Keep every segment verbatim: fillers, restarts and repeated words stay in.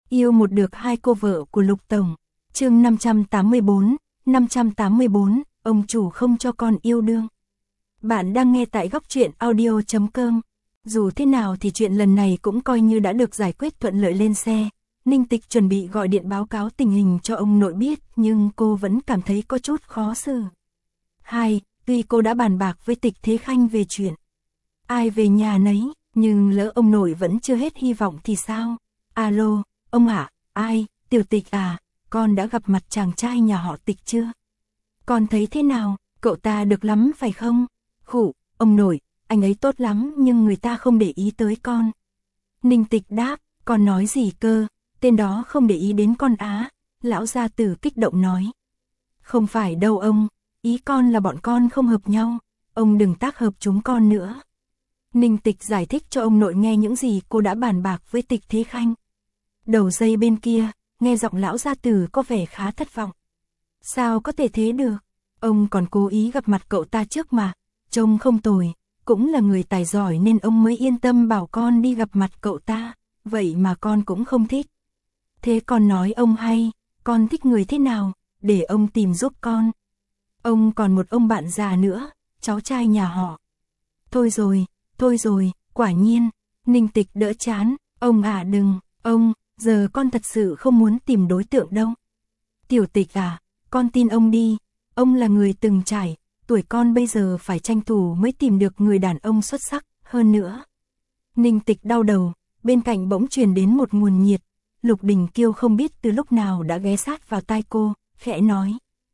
Yêu một được hai cô vợ của Lục Tổng. Chương năm trăm tám mươi bốn, năm trăm tám mươi bốn, ông chủ không cho con yêu đương. Bạn đang nghe tại góc truyện audio chấm com. Dù thế nào thì chuyện lần này cũng coi như đã được giải quyết thuận lợi. Lên xe, Ninh Tịch chuẩn bị gọi điện báo cáo tình hình cho ông nội biết, nhưng cô vẫn cảm thấy có chút khó xử. Hai, tuy cô đã bàn bạc với Tịch Thế Khanh về chuyện ai về nhà nấy, nhưng lỡ ông nội vẫn chưa hết hy vọng thì sao? Alo, ông ạ, ai, Tiểu Tịch à, con đã gặp mặt chàng trai nhà họ Tịch chưa? Con thấy thế nào, cậu ta được lắm phải không? Khụ, ông nội, anh ấy tốt lắm nhưng người ta không để ý tới con. Ninh Tịch đáp, con nói gì cơ, tên đó không để ý đến con á? Lão gia tử kích động nói. Không phải đâu ông, ý con là bọn con không hợp nhau, ông đừng tác hợp chúng con nữa. Ninh Tịch giải thích cho ông nội nghe những gì cô đã bàn bạc với Tịch Thế Khanh. Đầu dây bên kia, nghe giọng lão gia tử có vẻ khá thất vọng. Sao có thể thế được, ông còn cố ý gặp mặt cậu ta trước mà, trông không tồi, cũng là người tài giỏi nên ông mới yên tâm bảo con đi gặp mặt cậu ta, vậy mà con cũng không thích. Thế con nói ông hay, con thích người thế nào, để ông tìm giúp con. Ông còn một ông bạn già nữa, cháu trai nhà họ. Thôi rồi, thôi rồi, quả nhiên, Ninh Tịch đỡ chán, ông à đừng, ông, giờ con thật sự không muốn tìm đối tượng đâu. Tiểu Tịch à, con tin ông đi, ông là người từng trải, tuổi con bây giờ phải tranh thủ mới tìm được người đàn ông xuất sắc hơn nữa. Ninh Tịch đau đầu, bên cạnh bỗng truyền đến một nguồn nhiệt, Lục Đình Kiêu không biết từ lúc nào đã ghé sát vào tai cô, khẽ nói.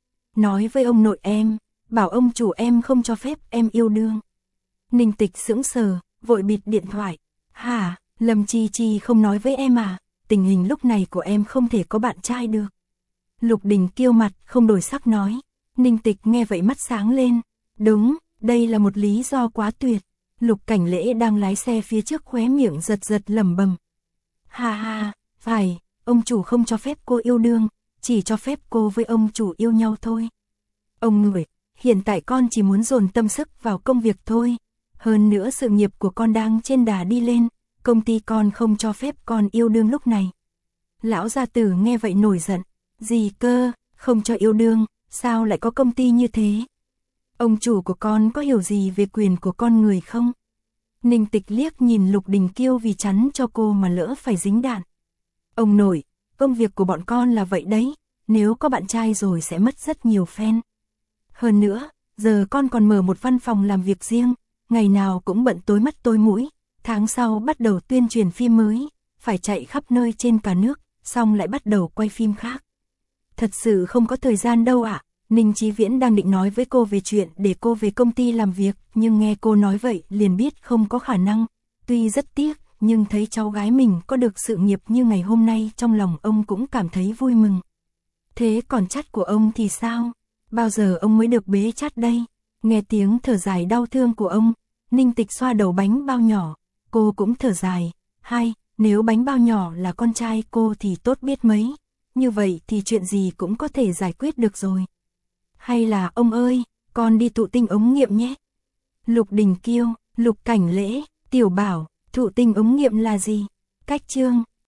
Nói với ông nội em, bảo ông chủ em không cho phép em yêu đương. Ninh Tịch sững sờ, vội bịt điện thoại. Hả, Lâm Chi Chi không nói với em à, tình hình lúc này của em không thể có bạn trai được. Lục Đình Kiêu mặt không đổi sắc nói. Ninh Tịch nghe vậy mắt sáng lên. Đúng, đây là một lý do quá tuyệt. Lục Cảnh Lễ đang lái xe phía trước khóe miệng giật giật lẩm bẩm. Ha ha, phải, ông chủ không cho phép cô yêu đương, chỉ cho phép cô với ông chủ yêu nhau thôi. Ông nội, hiện tại con chỉ muốn dồn tâm sức vào công việc thôi. Hơn nữa sự nghiệp của con đang trên đà đi lên, công ty con không cho phép con yêu đương lúc này. Lão gia tử nghe vậy nổi giận. Gì cơ, không cho yêu đương, sao lại có công ty như thế? Ông chủ của con có hiểu gì về quyền của con người không? Ninh Tịch liếc nhìn Lục Đình Kiêu vì chắn cho cô mà lỡ phải dính đạn. Ông nội, công việc của bọn con là vậy đấy, nếu có bạn trai rồi sẽ mất rất nhiều fan. Hơn nữa, giờ con còn mở một văn phòng làm việc riêng, ngày nào cũng bận tối mắt tối mũi, tháng sau bắt đầu tuyên truyền phim mới, phải chạy khắp nơi trên cả nước, xong lại bắt đầu quay phim khác. Thật sự không có thời gian đâu ạ. Ninh Chí Viễn đang định nói với cô về chuyện để cô về công ty làm việc, nhưng nghe cô nói vậy liền biết không có khả năng. Tuy rất tiếc, nhưng thấy cháu gái mình có được sự nghiệp như ngày hôm nay, trong lòng ông cũng cảm thấy vui mừng. Thế còn chắt của ông thì sao? Bao giờ ông mới được bế chắt đây? Nghe tiếng thở dài đau thương của ông, Ninh Tịch xoa đầu bánh bao nhỏ, cô cũng thở dài. Hai, nếu bánh bao nhỏ là con trai cô thì tốt biết mấy, như vậy thì chuyện gì cũng có thể giải quyết được rồi. Hay là ông ơi, con đi thụ tinh ống nghiệm nhé. Lục Đình Kiêu, Lục Cảnh Lễ, Tiểu Bảo, thụ tinh ống nghiệm là gì? Cách chương